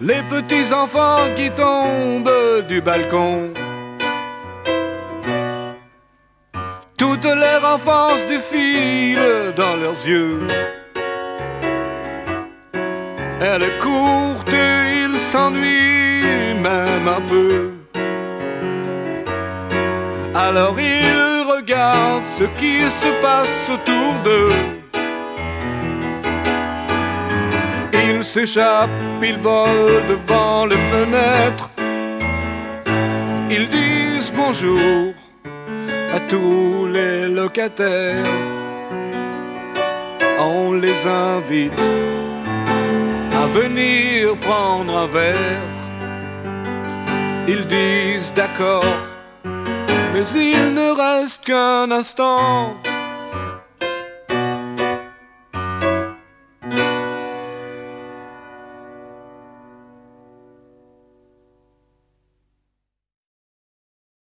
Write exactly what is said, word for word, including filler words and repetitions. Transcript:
les petits enfants qui tombent du balcon. Toute leur enfance défile dans leurs yeux. Elle est courte et ils s'ennuient même un peu. Alors ils regardent ce qui se passe autour d'eux. Ils s'échappent, ils volent devant les fenêtres. Ils disent bonjour à tous les locataires. On les invite à venir prendre un verre. Ils disent d'accord, mais il ne reste qu'un instant